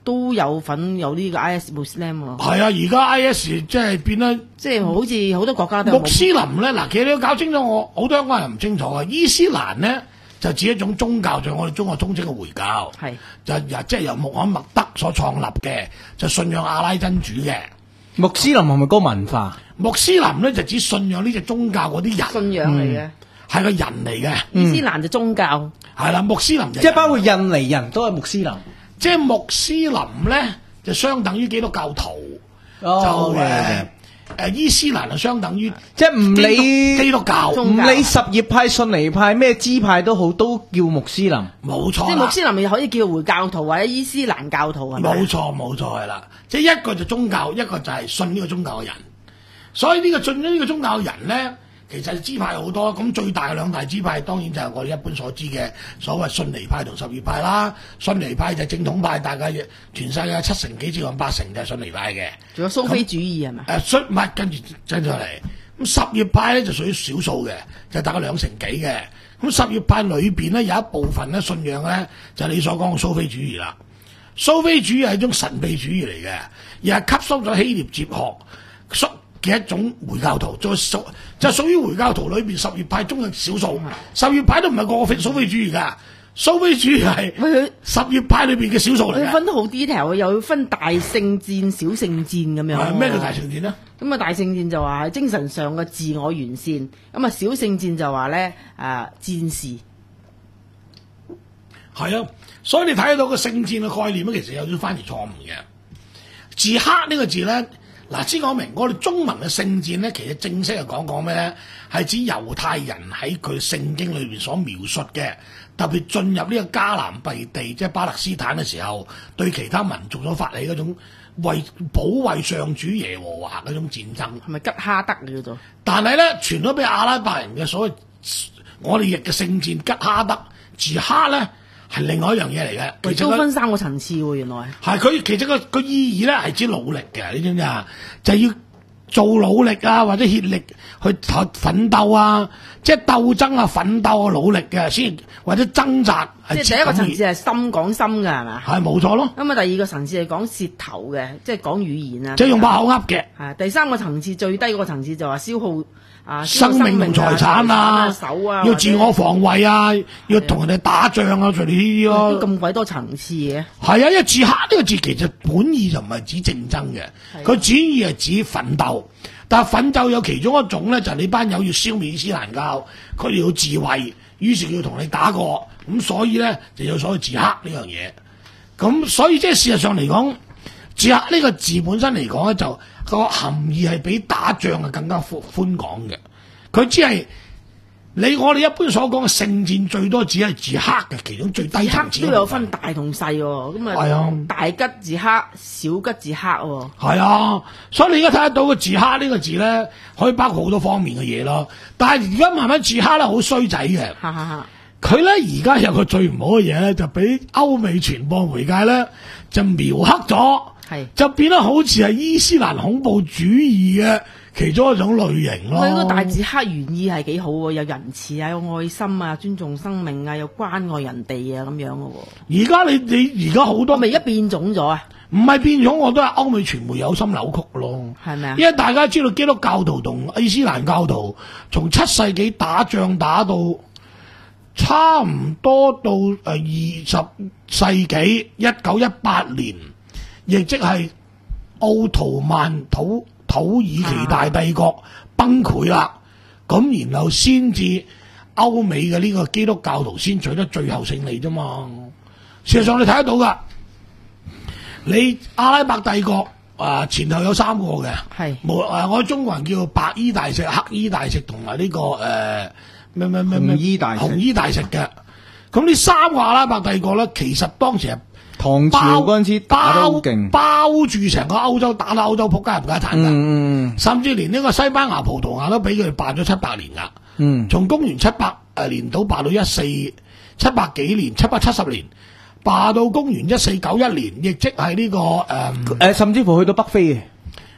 都有份有呢個 I S 穆斯林喎。 係啊，而家 I S 即係變得即係好似好多國家都有穆斯林咧。嗱，其實你要搞清楚，我好多香港人唔清楚啊。伊斯蘭咧就指一種宗教，就係、我哋中國通稱嘅回教， 係就由即係由穆罕默德所創立嘅，就信仰阿拉真主嘅。 穆斯林係咪嗰個文化？ 穆斯林咧就只信仰呢隻宗教嗰啲人， 信仰嚟嘅， 係、嗯、個人嚟嘅。 伊斯蘭就宗教， 係啦，穆斯林就即係包括印尼人都係穆斯林。 即係穆斯林咧就相等於基督教徒， 哦、 就誒誒、 okay. 呃、伊斯蘭就相等於即係唔理基督教， 唔理什葉派、遜尼派咩支派都好，都叫穆斯林。 冇錯， 即係穆斯林咪可以叫回教徒或者伊斯蘭教徒係咪？ 冇錯冇錯係啦，即係一個就宗教，一個就係信呢個宗教嘅人。所以呢個信咗呢個宗教嘅人咧，其實支派好多。咁最大嘅兩大支派當然就係我哋一般所知嘅所謂遜尼派同什葉派啦。遜尼派就係正統派，大概全世界七成幾至近八成就係遜尼派嘅。 仲有蘇菲主義係咪？ 誒，蘇唔係跟住跟咗嚟。咁什葉派咧就屬於少數嘅，就大概兩成幾嘅。咁什葉派裏邊咧有一部分咧信仰咧就係你所講嘅蘇菲主義啦。蘇菲主義係一種神秘主義嚟嘅，而係吸收咗希臘哲學嘅一種回教徒，就屬就屬於回教徒裏邊什葉派中嘅少數。什葉派都唔係個個非蘇菲主義㗎，蘇菲主義係佢什葉派裏邊嘅少數嚟嘅。 佢分得好 detail，又要分大聖戰、小聖戰咁樣。 咩叫大聖戰呢？ 咁啊，大聖戰就話係精神上嘅自我完善，咁啊，小聖戰就話咧誒戰士。係啊，所以你睇到個聖戰嘅概念咧，其實有啲翻譯錯誤嘅。自黑呢個字咧。嗱，先講明，我哋中文嘅聖戰咧，其實正式係講講咩咧？係指猶太人喺佢聖經裏邊所描述嘅，特別進入呢個迦南地地，即係巴勒斯坦嘅時候，對其他民族所發起嗰種為保衛上主耶和華嗰種戰爭， 係咪吉哈德嚟嘅啫？但係咧，傳咗俾阿拉伯人嘅所謂我哋譯嘅聖戰吉哈德自哈咧。係另外一樣嘢嚟嘅，其實都分三個層次喎，原來係佢其實個個意義咧係指努力嘅，你知唔知啊？就係要做努力啊，或者協力去奮鬥啊，即係鬥爭啊、奮鬥啊、努力嘅先，或者掙扎。 即係第一個層次係心講心嘅係嘛？ 係冇錯咯。 咁啊，第二個層次係講舌頭嘅，即係講語言啊。 即係用把口噏嘅。 係第三個層次最低嗰個層次就話消耗。啊、 生命同財產啊， 手啊， 要自我防衛啊，要同人哋打仗啊，除呢啲咯。 都咁鬼多層次嘅。 係啊，因為自黑呢個字其實本意就唔係指競爭嘅，佢主意係指奮鬥。但係奮鬥有其中一種咧，就係、是、你班友要消滅伊斯蘭教，佢哋要自衛，於是要同你打過，咁所以咧就有所謂自黑呢樣嘢。咁所以即係事實上嚟講，自黑呢個字本身嚟講咧就。個含義係比打仗啊更加寬寬廣嘅，佢只係你我哋一般所講嘅聖戰最多只係自黑嘅其中最低層次， 都有分大同細喎，咁啊大吉自黑，小吉自黑喎。係啊，所以你而家睇得到個自黑呢個字咧，可以包括好多方面嘅嘢咯。但係而家慢慢自黑咧好衰仔嘅，佢咧而家有個最唔好嘅嘢咧，就俾歐美傳播媒介咧就描黑咗。係就變得好似係伊斯蘭恐怖主義嘅其中一種類型咯。 佢個大字黑原意係幾好喎，有仁慈啊，有愛心啊，尊重生命啊，有關愛人哋啊咁樣嘅喎。 而家你你而家好多咪而家變種咗啊？ 唔係變種，我都係歐美傳媒有心扭曲咯。係咪啊？因為大家知道基督教徒同伊斯蘭教徒從七世紀打仗打到差唔多到誒二十世紀一九一八年。亦即係奧圖曼土土耳其大帝國崩潰啦，咁、啊、然後先至歐美嘅呢個基督教徒先取得最後勝利啫嘛。事實上你睇得到噶，你阿拉伯帝國啊前頭有三個嘅，係冇誒，我中國人叫白衣大食、黑衣大食同埋呢個誒咩咩咩咩紅衣大紅衣大食嘅。咁呢三個阿拉伯帝國咧，其實當時係。 唐朝嗰陣時打得好勁， 包住成個歐洲，打到歐洲仆街唔家產噶， 嗯， 甚至連呢個西班牙、葡萄牙都俾佢哋霸咗七百年噶，嗯，從公元七百誒年到霸到一四七百幾年，七百七十年，霸到公元一四九一年，亦即係呢個誒誒、呃， 甚至乎去到北非嘅，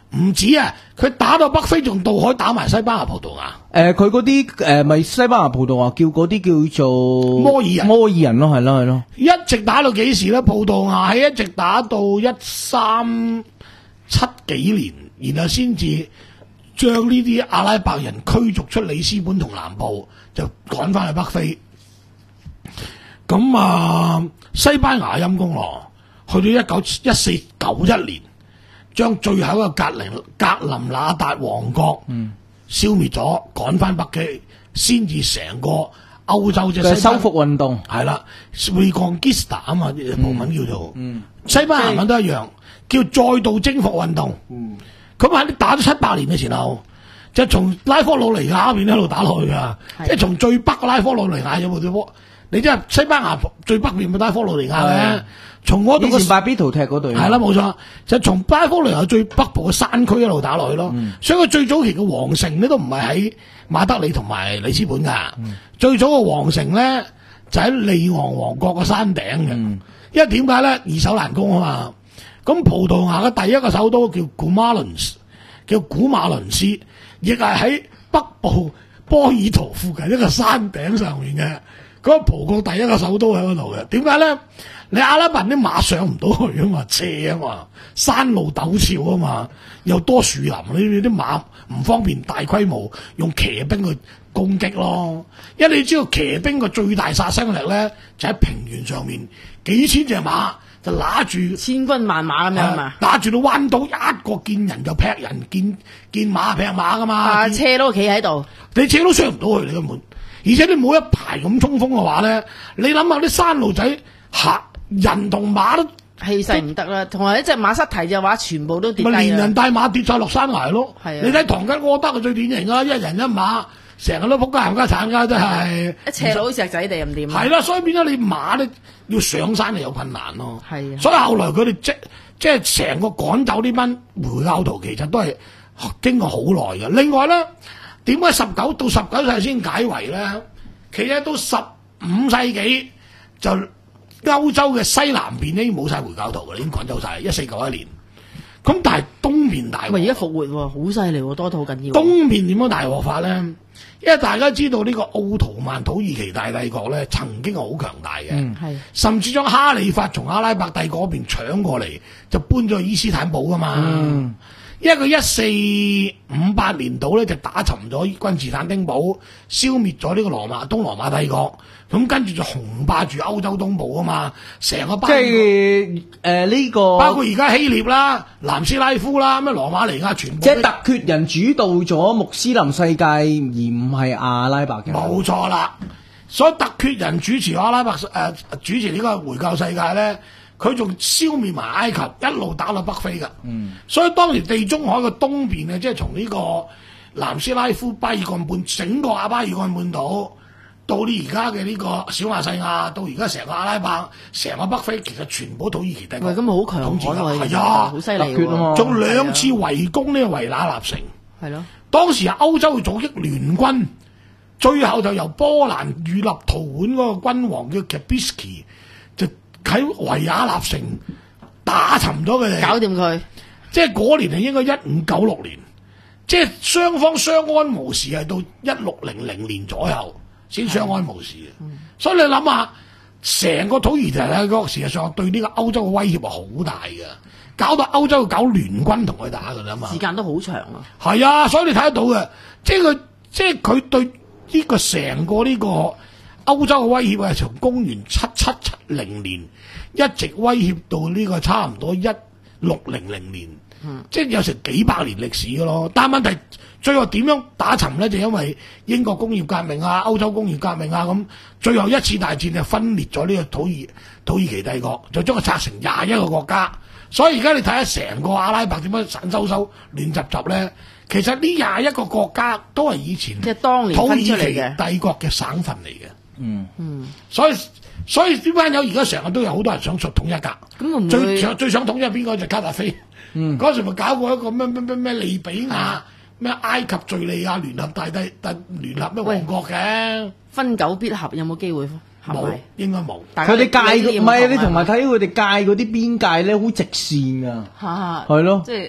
唔止啊，佢打到北非仲渡海打埋西班牙、葡萄牙。 誒，佢嗰啲誒咪西班牙、葡萄牙叫嗰啲叫做摩爾人， 摩爾人咯，係咯係咯， 一直打到幾時咧？葡萄牙係一直打到一三七幾年，然後先至將呢啲阿拉伯人驅逐出里斯本同南部，就趕翻去北非。咁啊，西班牙陰公咯，去到一九一四九一年，將最後一個格林格林納達王國消滅咗，趕翻北非，先至成個歐洲即係修復運動係啦 ，Reconquista 啊嘛，葡文叫做，嗯、西班牙文都一樣，叫再度征服運動。咁喺你打咗七百年嘅時候，就從拉科魯尼亞嗰邊一路打落去㗎，即係從最北嘅拉科魯尼亞有冇對波？你即係西班牙最北邊咪拉科魯尼亞嘅，從嗰度以前拜比圖踢嗰隊係啦，冇錯，就從拉科魯尼亞最北部嘅山區一路打落去咯。嗯、所以佢最早期嘅皇城咧都唔係喺馬德里同埋里斯本㗎，嗯、最早嘅皇城咧就喺利昂王國嘅山頂嘅。嗯、因為點解咧？易守難攻啊嘛。咁葡萄牙嘅第一個首都叫古馬倫斯，叫古馬倫斯，亦係喺北部波爾圖附近一個山頂上面嘅。嗰個葡國第一個首都喺嗰度嘅，點解咧？你阿拉伯人啲馬上唔到去啊嘛，斜啊嘛，山路陡峭啊嘛，又多樹林，你啲馬唔方便大規模用騎兵去攻擊咯。因為你知道騎兵個最大殺傷力咧，就喺平原上面，幾千隻馬就揦住千軍萬馬咁樣嘛， 揦住到彎刀，一個見人就劈人，見見馬劈馬噶嘛， 啊、車都企喺度， 你車都上唔到去，你根本。而且你冇一排咁衝鋒嘅話咧，你諗下啲山路仔嚇人同馬都氣勢唔得啦，同埋一隻馬失蹄嘅話，全部都跌低啦。 咪連人帶馬跌晒落山崖咯。 係啊， 你睇唐吉訶德嘅最典型啦，一人一馬，成日都仆街冚家鏟㗎，真係一斜路石仔地唔掂。 係啦，所以變咗你馬咧要上山就有困難咯。 係啊， 所以後來佢哋即即係成個趕走呢班回教徒，其實都係經過好耐嘅。另外咧。點解十九到十九世紀先解圍咧？其實到十五世紀就歐洲嘅西南邊已經冇晒回教徒嘅，已經趕走晒。一四九一年，咁但係東面大禍。 喂，而家復活喎，好犀利喎，多到好緊要。 東面點樣大禍法咧？因為大家知道呢個奧圖曼土耳其大帝國咧，曾經係好強大嘅， 嗯、 甚至將哈里發從阿拉伯帝國嗰邊搶過嚟，就搬咗去伊斯坦堡噶嘛。嗯因為佢一四五八年度咧就打沉咗君士坦丁堡，消滅咗呢個羅馬東羅馬帝國，咁跟住就雄霸住歐洲東部啊嘛，成個即係誒呢個包括而家希臘啦、南斯拉夫啦、咩羅馬尼亞全部， 即係突厥人主導咗穆斯林世界，而唔係阿拉伯嘅。 冇錯啦，所以突厥人主持阿拉伯誒、呃、主持呢個回教世界咧。佢仲消滅埋埃及，一路打到北非㗎。嗯，所以當時地中海嘅東邊咧，即係從呢個南斯拉夫、巴爾幹半整個阿巴爾幹半島，到你而家嘅呢個小亞細亞，到而家成個阿拉伯、成個北非，其實全部土耳其帝國。 喂，咁好強悍喎！ 係啊， 好犀利喎！ 仲兩次圍攻呢個維那納城。 係咯。 當時歐洲組織聯軍，最後就由波蘭與立陶宛嗰個君王叫 Kabisky 就喺維也納城打沉咗佢哋， 搞掂佢。即係嗰年係應該一五九六年，即係雙方相安無事係到一六零零年左右先相安無事嘅。嗯、所以你諗下，成個土耳其咧，嗰個事實上對呢個歐洲嘅威脅係好大嘅，搞到歐洲搞聯軍同佢打㗎啦嘛。 時間都好長啊。係啊，所以你睇得到嘅，即係佢，即係佢對呢個成個呢、呢個。歐洲嘅威脅係從公元七七七零年一直威脅到呢個差唔多一六零零年，嗯、即係有成幾百年歷史嘅咯。但係問題最後點樣打沉咧？就因為英國工業革命啊、歐洲工業革命啊咁，最後一次大戰就分裂咗呢個土耳土耳其帝國，就將佢拆成廿一個國家。所以而家你睇下成個阿拉伯點樣散收收亂雜雜咧？其實呢廿一個國家都係以前即係當年分出嚟嘅帝國嘅省份嚟嘅。 嗯嗯，所以所以呢班友而家成日都有好多人想統一㗎。咁最想最想統一邊個就卡達菲。嗯，嗰時咪搞過一個咩咩咩咩利比亞、咩埃及、敍利亞聯合大帝、大聯合咩王國嘅。 分久必合有冇機會？ 冇，應該冇。 佢哋界唔係你同埋睇佢哋界嗰啲邊界咧，好直線㗎。 嚇， 係咯， 即係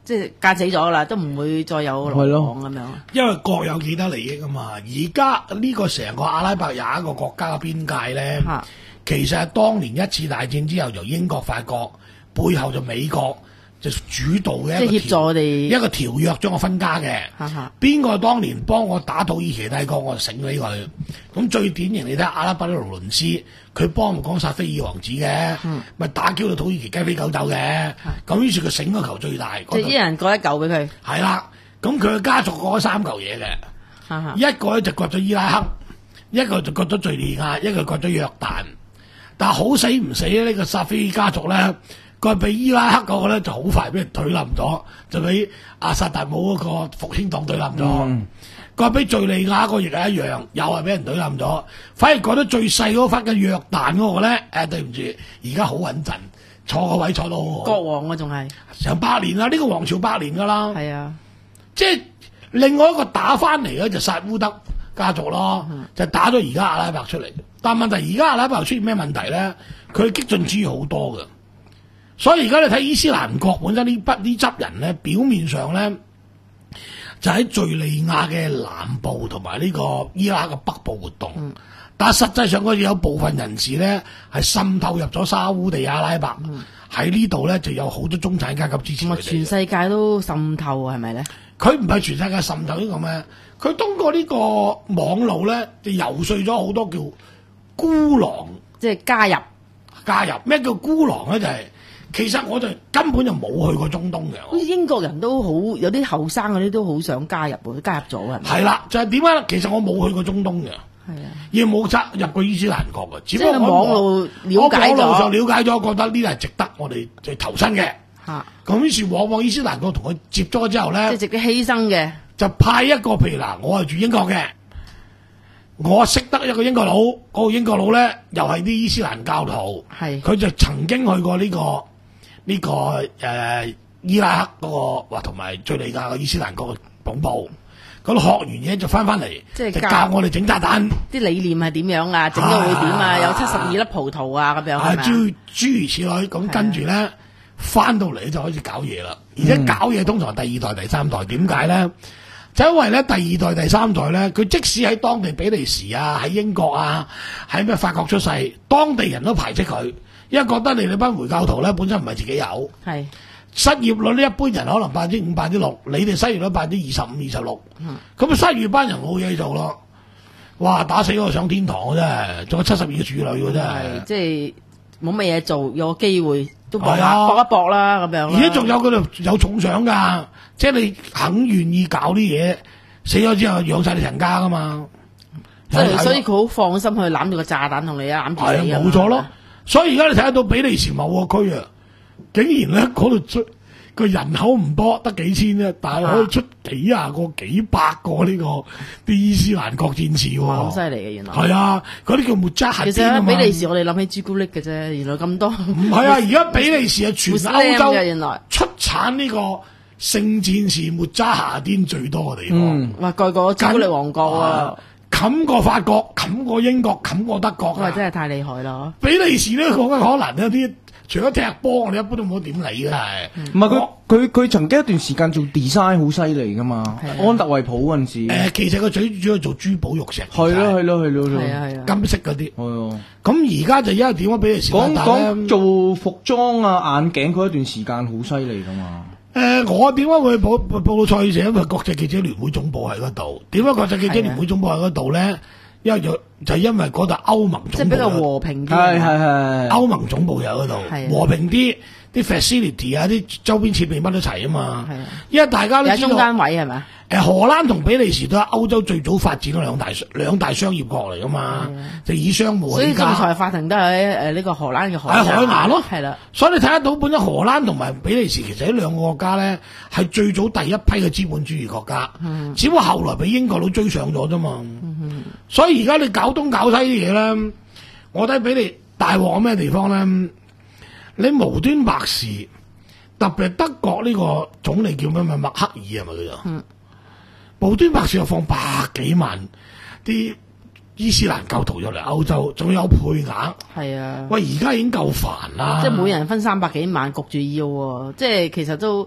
即係隔死咗啦，都唔會再有來往咁樣。 因為各有既得利益啊嘛。而家呢個成個阿拉伯廿一個國家嘅邊界咧， 啊、 其實係當年一次大戰之後，由英國、法國背後就美國就主導嘅一個即係協助我哋一個條約將我分家嘅。邊個當年幫我打土耳其帝國，我就醒俾佢。咁最典型你睇阿拉伯啲勞倫斯，佢幫唔講殺菲爾王子嘅，咪、嗯、打叫到土耳其雞飛狗走嘅。咁、嗯、於是佢醒個球最大， 即係一人割一嚿俾佢。係啦，咁佢嘅家族割咗三嚿嘢嘅， 嗯、 一個咧就割咗伊拉克，一個就割咗敍利亞，一個割咗約旦。但係好死唔死咧，呢、這個殺菲爾家族咧。佢俾伊拉克嗰個咧就好快俾人推冧咗，就俾阿薩達姆嗰個復興黨推冧咗。佢俾敍利亞個亦係一樣，又係俾人推冧咗。反而覺得最細嗰忽嘅約旦嗰個咧，誒、哎、對唔住，而家好穩陣，坐個位坐到好好。 國王啊，仲係成百年啦，呢、這個王朝百年噶啦。 係啊， 即係另外一個打翻嚟嘅就薩烏德家族咯，嗯、就打咗而家阿拉伯出嚟。但問題而家阿拉伯出現咩問題咧？佢激進主義好多嘅。所以而家你睇伊斯蘭國本身呢筆呢執人咧，表面上咧就喺敍利亞嘅南部同埋呢個伊拉克嘅北部活動，嗯、但係實際上佢有部分人士咧係滲透入咗沙烏地阿拉伯，喺、嗯、呢度咧就有好多中產階級支持佢哋。 全世界都滲透係咪咧？ 佢唔係全世界滲透呢個咩？佢通過呢個網路咧就游說咗好多叫孤狼， 即係加入加入。咩叫孤狼咧？就係、是。其實我就根本就冇去過中東嘅。 好似英國人都好，有啲後生嗰啲都好想加入喎，加入咗係咪？ 係啦，就係點解？其實我冇去過中東嘅，係啊，亦冇加入過伊斯蘭國嘅。只不過網路了解咗， 網路上了解咗，覺得呢啲係值得我哋去投身嘅。嚇、啊！咁於是往往伊斯蘭國同佢接觸咗之後咧， 即係值得犧牲嘅， 就派一個譬如嗱，我係住英國嘅，我識得一個英國佬，嗰、那個英國佬咧又係啲伊斯蘭教徒，係佢就曾經去過呢、這個。呢、這個誒、呃、伊拉克嗰、那個，話同埋敍利亞嘅伊斯蘭國嘅總部，嗰度學完嘢就翻翻嚟，即係教，教我哋整炸彈。啲理念係點樣啊？整咗會點啊？有七十二粒葡萄啊咁樣係咪？諸諸如此類，咁跟住咧翻到嚟就開始搞嘢啦。而且搞嘢通常係第二代、第三代，點解咧？就因為咧第二代、第三代咧，佢即使喺當地比利時啊、喺英國啊、喺咩法國出世，當地人都排斥佢。因為覺得你哋班回教徒咧本身唔係自己有，係失業率呢一般人可能百分之五、百分之六，你哋失業率百分之二十五、二十六，咁失業班人冇嘢做咯，哇！打死我上天堂嘅啫，仲有七十二個處女嘅真係，即係冇乜嘢做，有個機會都搏下搏一搏啦咁樣。而且仲有佢哋有重賞㗎，即係你肯願意搞啲嘢，死咗之後養晒你成家㗎嘛。即係所以佢好放心去攬住個炸彈同你攬住你啊！冇錯咯。所以而家你睇得到比利時某個區啊，竟然咧嗰度出個人口唔多，得幾千啫，但係可以出幾廿個、幾百個呢、這個啲伊斯蘭國戰士喎，好犀利嘅原來。係啊，嗰啲叫穆扎赫。其實比利時我哋諗起朱古力嘅啫，原來咁多。唔係啊，而家比利時係全歐洲原來出產呢個聖戰士穆扎赫甸最多嘅地方。嗯，哇，個個朱古力王國啊！冚過法國，冚過英國，冚過德國啊！真係太厲害啦！比利時咧講緊可能有啲，除咗踢波，我哋一般都冇點理嘅係。唔係佢佢佢曾經一段時間做 design 好犀利噶嘛，安特衛普嗰陣時。誒，其實佢最主要做珠寶玉石。係咯係咯係咯係啊係啊，金色嗰啲。係啊。咁而家就因為點解比利時講講做服裝啊眼鏡嗰一段時間好犀利噶嘛。誒、呃，我點解會報報到賽事？因為國際記者聯會總部喺嗰度。點解國際記者聯會總部喺嗰度咧？因為就就因為嗰度歐盟總部，即係比較和平啲。係係係。歐盟總部又喺嗰度，和平啲，啲 facility 啊，啲周邊設備乜都齊啊嘛。係啊。因為大家都知道。有中間位係咪？誒，荷蘭同比利時都係歐洲最早發展嘅兩大兩大商業國嚟噶嘛，就以商務。所以仲裁法庭都喺誒呢個荷蘭嘅海。喺海牙咯，係啦。所以你睇得到本身荷蘭同埋比利時其實呢兩個國家咧係最早第一批嘅資本主義國家，嗯、只不過後來俾英國佬追上咗啫嘛。嗯、所以而家你搞東搞西啲嘢咧，我睇比利大鑊咩地方咧？你無端白事，特別係德國呢個總理叫咩咪默克爾係咪佢就？嗯無端白事又放百幾萬啲伊斯蘭教徒入嚟歐洲，仲有配額。係啊，喂，而家已經夠煩啦。即係每人分三百幾萬，焗住要喎。即係其實都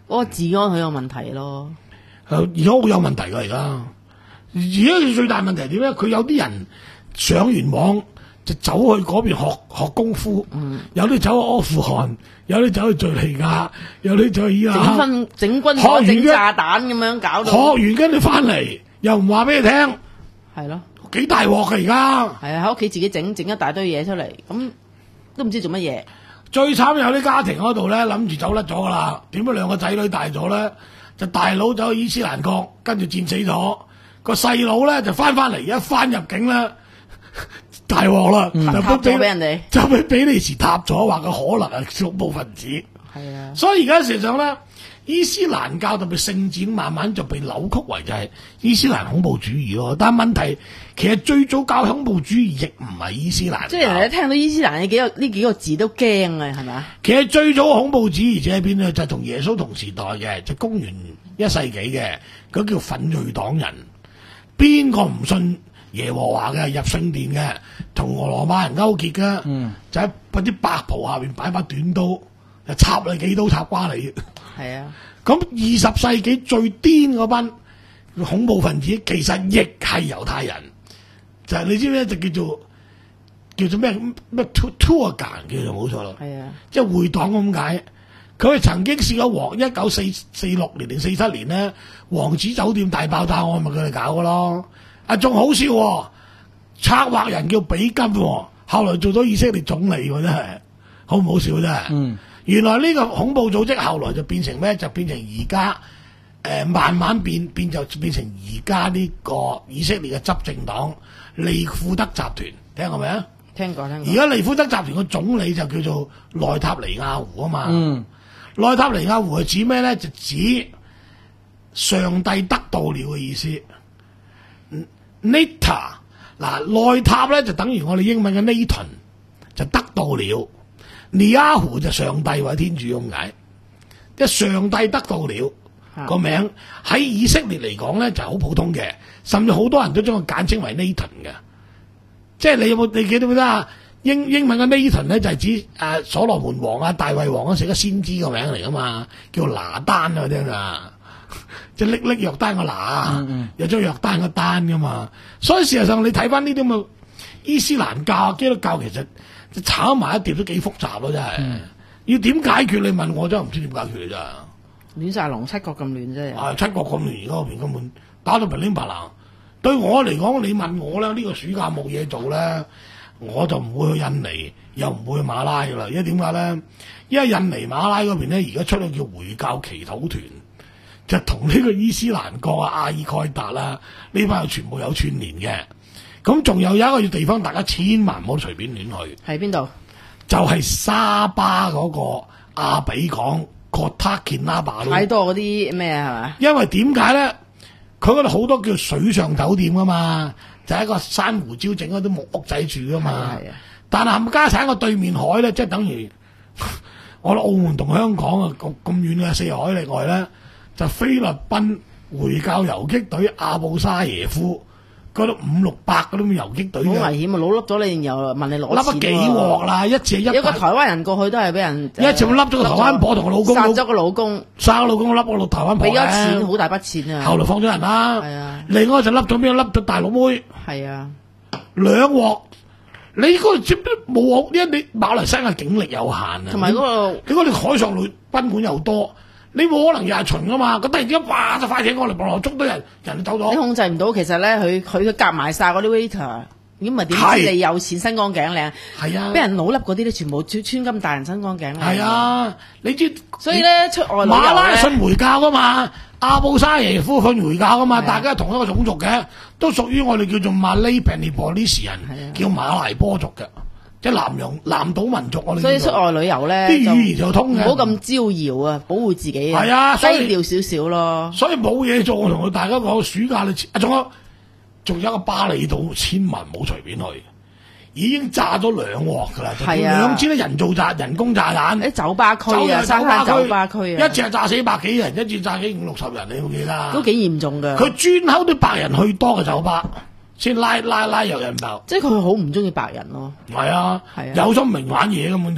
嗰個治安好有問題咯。 而家好有問題㗎，而家而家最大問題係點咧？佢有啲人上完網就走去嗰邊學學功夫，嗯、有啲走去阿富汗，有啲走去敍利亞，有啲走去伊拉克， 整軍整軍火整炸彈咁樣搞到。 學完跟住翻嚟又唔話俾你聽， 係咯， 幾大鑊㗎而家。 係啊，喺屋企自己整整一大堆嘢出嚟，咁都唔知做乜嘢。最慘有啲家庭嗰度咧諗住走甩咗㗎啦，點解兩個仔女大咗咧？就大佬走去伊斯蘭國，跟住戰死咗，個細佬咧就翻翻嚟，一翻入境咧大鑊啦， 嗯、 就塔咗俾人哋， 就俾比利時塔咗，話佢可能係恐怖分子。 係啊， 所以而家事實上咧，伊斯蘭教特別聖戰慢慢就被扭曲為就係伊斯蘭恐怖主義咯。但係問題其實最早教恐怖主義亦唔係伊斯蘭教， 即係人哋聽到伊斯蘭呢幾個呢幾個字都驚啊，係咪啊？ 其實最早恐怖主義者喺邊咧？就係同耶穌同時代嘅，就公元一世紀嘅，嗰叫奮銳黨人。邊個唔信耶和華嘅，入聖殿嘅，同俄羅馬人勾結嘅，嗯、就喺嗰啲白袍下邊擺把短刀，就插你幾刀插瓜你。 係啊， 咁二十世紀最癲嗰班恐怖分子，其實亦係猶太人，就係、是、你知唔知？就叫做叫做咩咩 tour guide 叫做冇錯咯。係啊，即係會黨咁解。佢哋曾經試過王一九四四六年定四七年咧，王子酒店大爆炸案咪佢哋搞嘅咯。啊，仲好笑、哦，策劃人叫比金、哦，後來做咗以色列總理喎，真係好唔好笑真係。嗯，原來呢個恐怖組織後來就變成咩？就變成而家誒慢慢變變就變成而家呢個以色列嘅執政黨利庫德集團，聽過未啊？ 聽過聽過。 而家利庫德集團嘅總理就叫做內塔尼亞胡啊嘛。嗯。內塔尼亞胡係指咩咧？就指上帝得到了嘅意思。Nata 嗱，內塔咧就等於我哋英文嘅 Nathan， 就得到了。尼亞胡就上帝或者天主咁解，即係上帝得到了個名喺以色列嚟講咧就好普通嘅，甚至好多人都將佢簡稱為 Nathan 嘅。即係你有冇你記得唔記得啊？英英文嘅 Nathan 咧就係、是、指誒、啊、所羅門王啊、大衛王嗰時嘅先知個名嚟噶嘛，叫拿單啊，聽啊，即係拎拎約單個拿，嗯嗯有咗約單個單噶嘛。所以事實上你睇翻呢啲咁嘅伊斯蘭教、基督教，其實炒埋一碟都幾複雜咯，真係。嗯、要點解決？你問我真係唔知點解決嚟咋。 亂晒龍，七國咁亂啫。 啊，七國咁亂，而家嗰邊根本打到平拎白冷。對我嚟講，你問我咧，呢、這個暑假冇嘢做咧。我就唔會去印尼，又唔會去馬拉噶啦。因為點解咧？因為印尼馬拉嗰邊咧，而家出咗叫回教祈禱團，就同呢個伊斯蘭國啊、阿爾蓋達啦呢班全部有串聯嘅。咁仲有有一個地方，大家千萬唔好隨便亂去。 喺邊度？就係沙巴嗰個阿比港 Kota Kinabalu。 太多嗰啲咩係嘛？ 因為點解咧？佢嗰度好多叫水上酒店噶嘛。就喺個珊瑚礁整嗰啲木屋仔住噶嘛，啊、但係冚家產個對面海咧，即係等於我哋澳門同香港啊咁咁遠嘅四海里外咧，就菲律賓回教游擊隊阿布沙耶夫嗰度五六百嗰啲游擊隊， 好危險啊！老笠咗你，然後問你攞錢， 笠咗幾鑊啦！一次一有個台灣人過去都係俾人一次笠咗個台灣婆同個老公， 殺咗個老公， 殺個老公笠個台灣婆， 俾咗錢好大筆錢啊！ 後來放咗人啦， 係啊， 另外就笠咗邊個笠咗大陸妹， 係啊， 兩鑊。你嗰度接都冇，因為你馬來西亞警力有限啊， 同埋嗰個你嗰度海上旅賓館又多。你冇可能日日巡噶嘛？咁突然之間，哇！就快艇過嚟，望落捉到人，人走咗。 你控制唔到，其實咧，佢佢佢夾埋晒嗰啲 waiter，咁咪點知你有錢身光頸靚？係啊，俾人老笠嗰啲咧，全部穿穿金戴人身光頸靚。係啊，你知， 所以咧出外旅遊馬拉信回教噶嘛，阿布沙耶夫信回教噶嘛，大家同一個種族嘅，都屬於我哋叫做 Malay Penipolese 人，叫馬來波族嘅。即係南洋南島民族，我哋所以出外旅遊咧， 啲語言就通嘅， 唔好咁招搖啊，保護自己啊， 係啊， 低調少少咯。 所以冇嘢做，我同佢大家講，暑假你啊，仲有仲有一個巴厘島，千萬唔好隨便去，已經炸咗兩鑊㗎啦，係啊，兩支咧人造炸人工炸彈， 喺酒吧區啊，沙灘酒吧區啊， 一隻係炸死百幾人，一隻炸幾五六十人，你會記得？ 都幾嚴重㗎。 佢專溝啲白人去多嘅酒吧。先拉拉拉遊人爆， 即係佢好唔中意白人咯。 係啊，係啊，有心明玩嘢根本就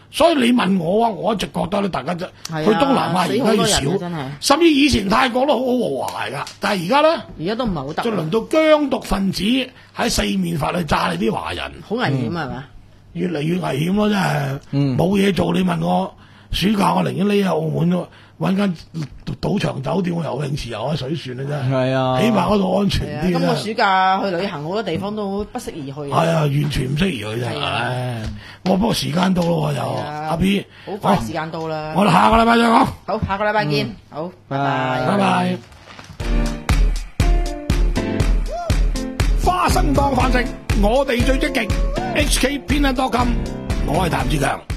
所以你問我啊，我一直覺得咧，大家就去東南亞而家要少，甚至以前泰國都好好和諧㗎，但係而家咧， 而家都唔係好得。 就輪到疆獨分子喺四面發去炸你啲華人， 好危險係嘛？ 越嚟越危險咯，真係冇嘢做。你問我暑假，我寧願匿喺澳門咯。揾間賭場酒店、游泳池游下水算啦，真係。係啊，起碼嗰度安全啲。 今個暑假去旅行好多地方都不適宜去。係啊，完全唔適宜去真係。唉，我不過時間到咯，又阿 B。 好快時間到啦。 我哋下個禮拜再講。 好，下個禮拜見。好，拜拜。 拜拜。花生當飯食，我哋最積極。H K 偏袒多金，我係譚志強。